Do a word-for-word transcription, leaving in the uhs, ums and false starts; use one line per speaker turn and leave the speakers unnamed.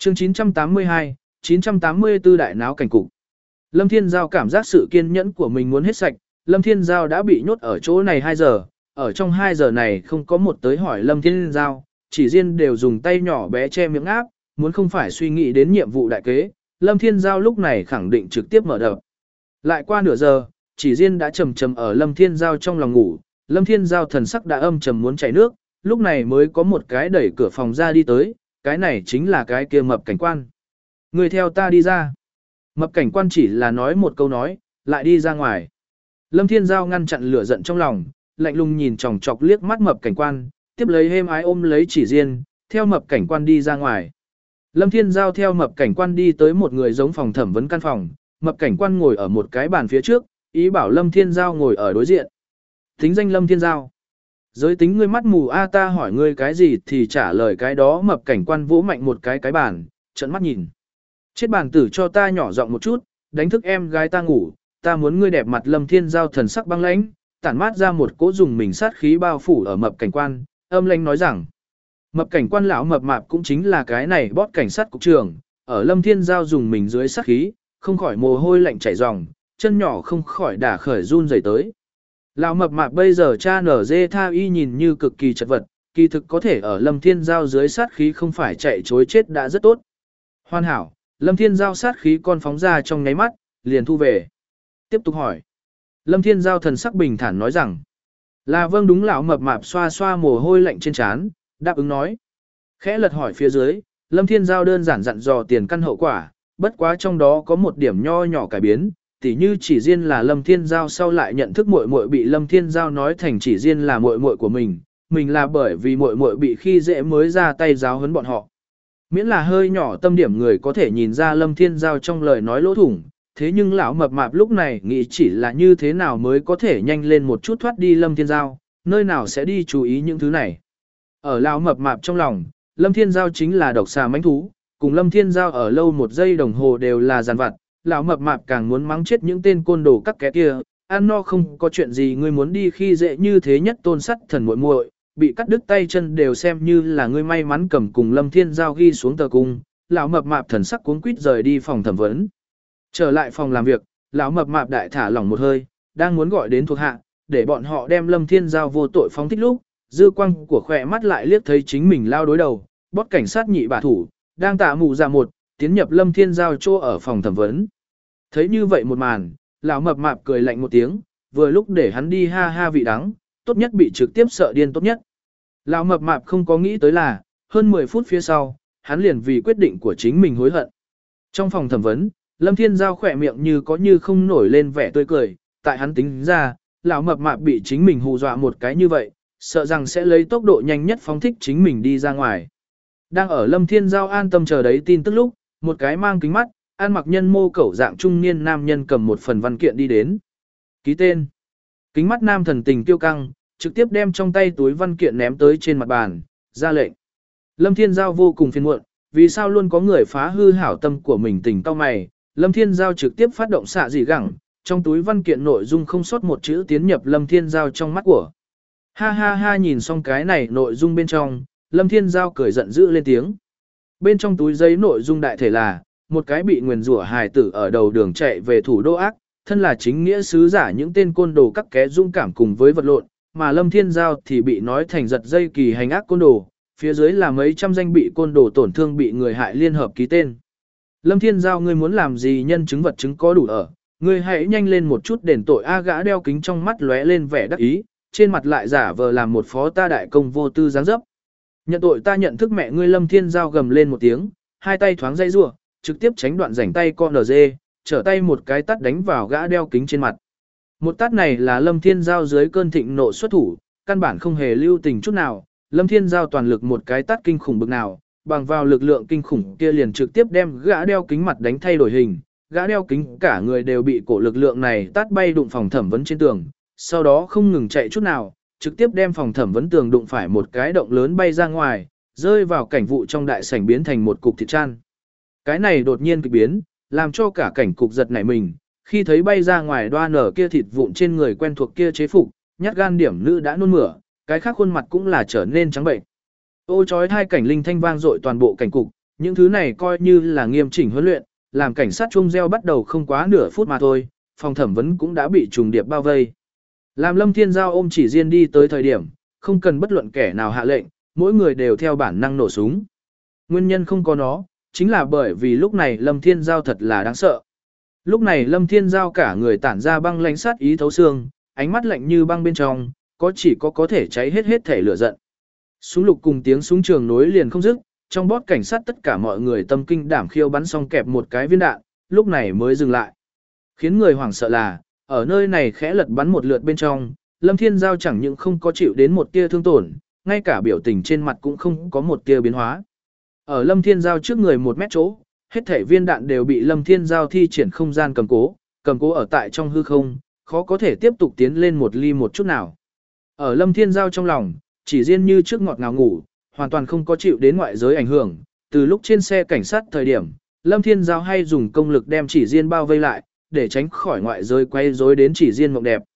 Chương chín trăm tám mươi hai, chín trăm tám mươi tư đại náo cảnh cục. Lâm Thiên Giao cảm giác sự kiên nhẫn của mình muốn hết sạch, Lâm Thiên Giao đã bị nhốt ở chỗ này hai giờ, ở trong hai giờ này không có một tới hỏi Lâm Thiên Giao, chỉ riêng đều dùng tay nhỏ bé che miệng áp, muốn không phải suy nghĩ đến nhiệm vụ đại kế, Lâm Thiên Giao lúc này khẳng định trực tiếp mở đập. Lại qua nửa giờ, chỉ riêng đã trầm trầm ở Lâm Thiên Giao trong lòng ngủ, Lâm Thiên Giao thần sắc đã âm trầm muốn chảy nước, lúc này mới có một cái đẩy cửa phòng ra đi tới, cái này chính là cái kia mập cảnh quan. Người theo ta đi ra. Mập cảnh quan chỉ là nói một câu nói, lại đi ra ngoài. Lâm Thiên Giao ngăn chặn lửa giận trong lòng, lạnh lùng nhìn chòng chọc liếc mắt mập cảnh quan, tiếp lấy êm ái ôm lấy chỉ riêng, theo mập cảnh quan đi ra ngoài. Lâm Thiên Giao theo mập cảnh quan đi tới một người giống phòng thẩm vấn căn phòng, mập cảnh quan ngồi ở một cái bàn phía trước, ý bảo Lâm Thiên Giao ngồi ở đối diện. Tính danh Lâm Thiên Giao. Giới tính ngươi mắt mù a ta hỏi ngươi cái gì thì trả lời cái đó, mập cảnh quan vỗ mạnh một cái cái bàn, trợn mắt nhìn. Chết bàn tử cho ta nhỏ giọng một chút, đánh thức em gái ta ngủ, ta muốn ngươi đẹp mặt. Lâm Thiên Giao thần sắc băng lãnh, tản mát ra một cỗ dùng mình sát khí bao phủ ở mập cảnh quan, âm lãnh nói rằng. Mập cảnh quan lão mập mạp cũng chính là cái này bót cảnh sát cục trưởng, ở Lâm Thiên Giao dùng mình dưới sát khí, không khỏi mồ hôi lạnh chảy ròng, chân nhỏ không khỏi đả khởi run rẩy tới. Lão mập mạp bây giờ cha nở dê tha y nhìn như cực kỳ chật vật, kỳ thực có thể ở Lâm Thiên Giao dưới sát khí không phải chạy chối chết đã rất tốt. Hoàn hảo, Lâm Thiên Giao sát khí con phóng ra trong nháy mắt, liền thu về. Tiếp tục hỏi. Lâm Thiên Giao thần sắc bình thản nói rằng. Là vâng đúng. Lão mập mạp xoa xoa mồ hôi lạnh trên trán, đáp ứng nói. Khẽ lật hỏi phía dưới, Lâm Thiên Giao đơn giản dặn dò tiền căn hậu quả, bất quá trong đó có một điểm nho nhỏ cải biến, tỉ như chỉ riêng là Lâm Thiên Giao sau lại nhận thức muội muội bị Lâm Thiên Giao nói thành chỉ riêng là muội muội của mình, mình là bởi vì muội muội bị khi dễ mới ra tay giáo huấn bọn họ. Miễn là hơi nhỏ tâm điểm người có thể nhìn ra Lâm Thiên Giao trong lời nói lỗ thủng, thế nhưng lão mập mạp lúc này nghĩ chỉ là như thế nào mới có thể nhanh lên một chút thoát đi Lâm Thiên Giao, nơi nào sẽ đi chú ý những thứ này. Ở lão mập mạp trong lòng, Lâm Thiên Giao chính là độc xà mãnh thú, cùng Lâm Thiên Giao ở lâu một giây đồng hồ đều là giàn vặt, lão mập mạp càng muốn mắng chết những tên côn đồ các kẻ kia, ăn no không có chuyện gì ngươi muốn đi khi dễ như thế nhất tôn sắt thần muội muội, bị cắt đứt tay chân đều xem như là ngươi may mắn cầm cùng Lâm Thiên Giao ghi xuống tờ cung, lão mập mạp thần sắc cuống quýt rời đi phòng thẩm vấn. Trở lại phòng làm việc, lão mập mạp đại thả lỏng một hơi, đang muốn gọi đến thuộc hạ, để bọn họ đem Lâm Thiên Giao vô tội phóng thích lúc, dư quang của khỏe mắt lại liếc thấy chính mình lao đối đầu, bót cảnh sát nhị bà thủ, đang tạ mù ra một, tiến nhập Lâm Thiên Giao chỗ ở phòng thẩm vấn. Thấy như vậy một màn, lão mập mạp cười lạnh một tiếng, vừa lúc để hắn đi ha ha vị đắng, tốt nhất bị trực tiếp sợ điên tốt nhất. Lão mập mạp không có nghĩ tới là, hơn mười phút phía sau, hắn liền vì quyết định của chính mình hối hận. Trong phòng thẩm vấn, Lâm Thiên Giao khỏe miệng như có như không nổi lên vẻ tươi cười, tại hắn tính ra, lão mập mạp bị chính mình hù dọa một cái như vậy, sợ rằng sẽ lấy tốc độ nhanh nhất phóng thích chính mình đi ra ngoài. Đang ở Lâm Thiên Giao an tâm chờ đấy tin tức lúc, một cái mang kính mắt, ăn mặc nhân mô cẩu dạng trung niên nam nhân cầm một phần văn kiện đi đến. Ký tên. Kính mắt nam thần tình kiêu căng, trực tiếp đem trong tay túi văn kiện ném tới trên mặt bàn, ra lệnh. Lâm Thiên Giao vô cùng phiền muộn, vì sao luôn có người phá hư hảo tâm của mình tình cao mày. Lâm Thiên Giao trực tiếp phát động xạ dị gẳng, trong túi văn kiện nội dung không sót một chữ tiến nhập Lâm Thiên Giao trong mắt của. Ha ha ha, nhìn xong cái này nội dung bên trong, Lâm Thiên Giao cười giận dữ lên tiếng. Bên trong túi giấy nội dung đại thể là, một cái bị nguyền rủa hài tử ở đầu đường chạy về thủ đô ác, thân là chính nghĩa sứ giả những tên côn đồ các ké dung cảm cùng với vật lộn, mà Lâm Thiên Giao thì bị nói thành giật dây kỳ hành ác côn đồ, phía dưới là mấy trăm danh bị côn đồ tổn thương bị người hại liên hợp ký tên. Lâm Thiên Giao ngươi muốn làm gì, nhân chứng vật chứng có đủ ở, ngươi hãy nhanh lên một chút đền tội. A gã đeo kính trong mắt lóe lên vẻ đắc ý, trên mặt lại giả vờ làm một phó ta đại công vô tư dáng dấp. Nhận tội ta nhận thức mẹ ngươi. Lâm Thiên Giao gầm lên một tiếng, hai tay thoáng dây rủa, trực tiếp tránh đoạn rảnh tay con nờ dê, trở tay một cái tát đánh vào gã đeo kính trên mặt. Một tát này là Lâm Thiên Giao dưới cơn thịnh nộ xuất thủ, căn bản không hề lưu tình chút nào. Lâm Thiên Giao toàn lực một cái tát kinh khủng bực nào, bằng vào lực lượng kinh khủng kia liền trực tiếp đem gã đeo kính mặt đánh thay đổi hình. Gã đeo kính cả người đều bị cổ lực lượng này tát bay đụng phòng thẩm vấn trên tường, sau đó không ngừng chạy chút nào, trực tiếp đem phòng thẩm vấn tường đụng phải một cái động lớn bay ra ngoài, rơi vào cảnh vụ trong đại sảnh biến thành một cục thịt chan. Cái này đột nhiên kịch biến, làm cho cả cảnh cục giật nảy mình, khi thấy bay ra ngoài đoan nở kia thịt vụn trên người quen thuộc kia chế phục, nhát gan điểm nữ đã nôn mửa, cái khác khuôn mặt cũng là trở nên trắng bệnh. Ô chói hai cảnh linh thanh vang dội toàn bộ cảnh cục, những thứ này coi như là nghiêm chỉnh huấn luyện, làm cảnh sát chuông reo bắt đầu không quá nửa phút mà thôi, phòng thẩm vấn cũng đã bị trùng điệp bao vây. Làm Lâm Thiên Giao ôm Chỉ Diên đi tới thời điểm, không cần bất luận kẻ nào hạ lệnh, mỗi người đều theo bản năng nổ súng. Nguyên nhân không có nó, chính là bởi vì lúc này Lâm Thiên Giao thật là đáng sợ. Lúc này Lâm Thiên Giao cả người tản ra băng lãnh sát ý thấu xương, ánh mắt lạnh như băng bên trong, có chỉ có có thể cháy hết hết thể lửa giận. Súng lục cùng tiếng súng trường nối liền không dứt, trong bót cảnh sát tất cả mọi người tâm kinh đảm khiêu bắn xong kẹp một cái viên đạn, lúc này mới dừng lại. Khiến người hoảng sợ là, ở nơi này khẽ lật bắn một lượt bên trong, Lâm Thiên Giao chẳng những không có chịu đến một tia thương tổn, ngay cả biểu tình trên mặt cũng không có một tia biến hóa. Ở Lâm Thiên Giao trước người một mét chỗ, hết thể viên đạn đều bị Lâm Thiên Giao thi triển không gian cầm cố, cầm cố ở tại trong hư không, khó có thể tiếp tục tiến lên một ly một chút nào. Ở Lâm Thiên Giao trong lòng, Chỉ Diên như trước ngọt ngào ngủ, hoàn toàn không có chịu đến ngoại giới ảnh hưởng. Từ lúc trên xe cảnh sát thời điểm, Lâm Thiên Giao hay dùng công lực đem Chỉ Diên bao vây lại, để tránh khỏi ngoại giới quay rối đến Chỉ Diên mộng đẹp.